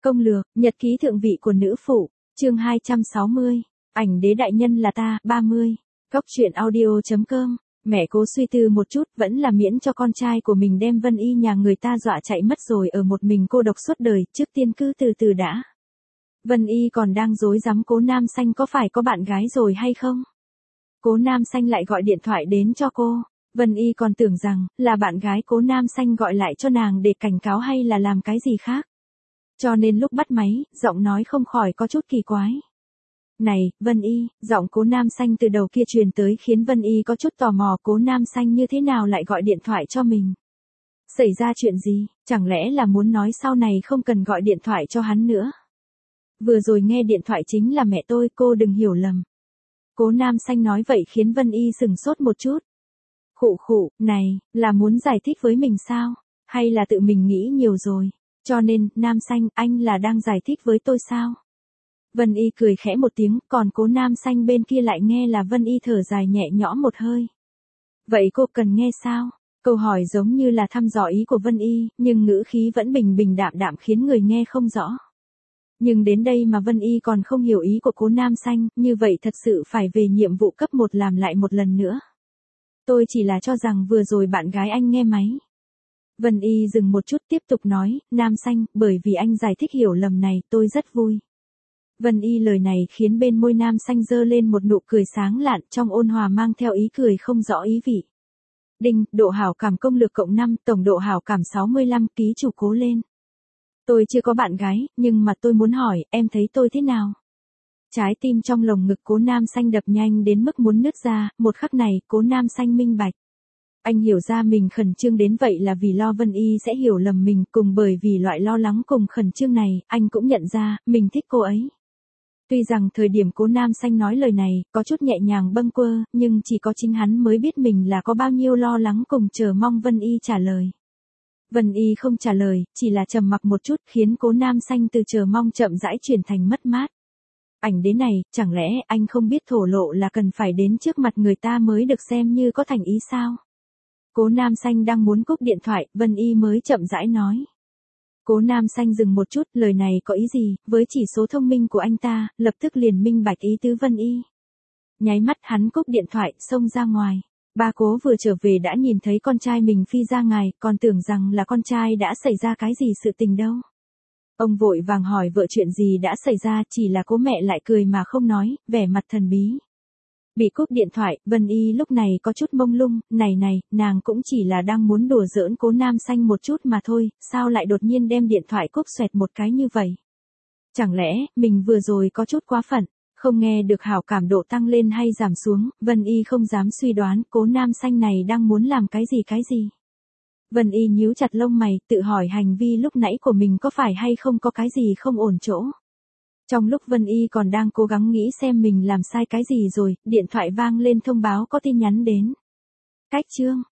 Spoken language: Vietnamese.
Công lược, nhật ký thượng vị của nữ phụ, chương 260, ảnh đế đại nhân là ta, 30. Cốc truyện audio.com, mẹ cố suy tư một chút, vẫn là miễn cho con trai của mình đem Vân Y nhà người ta dọa chạy mất rồi ở một mình cô độc suốt đời, trước tiên cứ từ từ đã. Vân Y còn đang rối rắm Cố Nam Xanh có phải có bạn gái rồi hay không? Cố Nam Xanh lại gọi điện thoại đến cho cô. Vân Y còn tưởng rằng là bạn gái Cố Nam Xanh gọi lại cho nàng để cảnh cáo hay là làm cái gì khác. Cho nên lúc bắt máy, giọng nói không khỏi có chút kỳ quái. Này, Vân Y, giọng Cố Nam Xanh từ đầu kia truyền tới khiến Vân Y có chút tò mò Cố Nam Xanh như thế nào lại gọi điện thoại cho mình. Xảy ra chuyện gì, chẳng lẽ là muốn nói sau này không cần gọi điện thoại cho hắn nữa. Vừa rồi nghe điện thoại chính là mẹ tôi, cô đừng hiểu lầm. Cố Nam Xanh nói vậy khiến Vân Y sừng sốt một chút. Khụ khụ, này, là muốn giải thích với mình sao? Hay là tự mình nghĩ nhiều rồi? Cho nên, Nam Xanh, anh là đang giải thích với tôi sao? Vân Y cười khẽ một tiếng, còn Cố Nam Xanh bên kia lại nghe là Vân Y thở dài nhẹ nhõm một hơi. Vậy cô cần nghe sao? Câu hỏi giống như là thăm dò ý của Vân Y, nhưng ngữ khí vẫn bình bình đạm đạm khiến người nghe không rõ. Nhưng đến đây mà Vân Y còn không hiểu ý của Cố Nam Xanh, như vậy thật sự phải về nhiệm vụ cấp 1 làm lại một lần nữa. Tôi chỉ là cho rằng vừa rồi bạn gái anh nghe máy. Vân Y dừng một chút tiếp tục nói, Nam Xanh, bởi vì anh giải thích hiểu lầm này, tôi rất vui. Vân Y lời này khiến bên môi Nam Xanh giơ lên một nụ cười sáng lạn, trong ôn hòa mang theo ý cười không rõ ý vị. Đinh, độ hảo cảm công lược cộng 5, tổng độ hảo cảm 65, ký chủ cố lên. Tôi chưa có bạn gái, nhưng mà tôi muốn hỏi, em thấy tôi thế nào? Trái tim trong lồng ngực Cố Nam Xanh đập nhanh đến mức muốn nứt ra, một khắc này, Cố Nam Xanh minh bạch. Anh hiểu ra mình khẩn trương đến vậy là vì lo Vân Y sẽ hiểu lầm mình, cùng bởi vì loại lo lắng cùng khẩn trương này, anh cũng nhận ra, mình thích cô ấy. Tuy rằng thời điểm Cố Nam Xanh nói lời này, có chút nhẹ nhàng bâng quơ, nhưng chỉ có chính hắn mới biết mình là có bao nhiêu lo lắng cùng chờ mong Vân Y trả lời. Vân Y không trả lời, chỉ là trầm mặc một chút khiến Cố Nam Xanh từ chờ mong chậm rãi chuyển thành mất mát. Ảnh đế này, chẳng lẽ anh không biết thổ lộ là cần phải đến trước mặt người ta mới được xem như có thành ý sao? Cố Nam Xanh đang muốn cúp điện thoại, Vân Y mới chậm rãi nói. Cố Nam Xanh dừng một chút, lời này có ý gì, với chỉ số thông minh của anh ta, lập tức liền minh bạch ý tứ Vân Y. Nháy mắt hắn cúp điện thoại, xông ra ngoài. Ba Cố vừa trở về đã nhìn thấy con trai mình phi ra ngoài, còn tưởng rằng là con trai đã xảy ra cái gì sự tình đâu. Ông vội vàng hỏi vợ chuyện gì đã xảy ra, chỉ là Cố mẹ lại cười mà không nói, vẻ mặt thần bí. Bị cúp điện thoại, Vân Y lúc này có chút mông lung, này, nàng cũng chỉ là đang muốn đùa giỡn Cố Nam Xanh một chút mà thôi, sao lại đột nhiên đem điện thoại cúp xoẹt một cái như vậy? Chẳng lẽ, mình vừa rồi có chút quá phận, không nghe được hảo cảm độ tăng lên hay giảm xuống, Vân Y không dám suy đoán Cố Nam Xanh này đang muốn làm cái gì. Vân Y nhíu chặt lông mày, tự hỏi hành vi lúc nãy của mình có phải hay không có cái gì không ổn chỗ. Trong lúc Vân Y còn đang cố gắng nghĩ xem mình làm sai cái gì rồi, điện thoại vang lên thông báo có tin nhắn đến. Cách chương,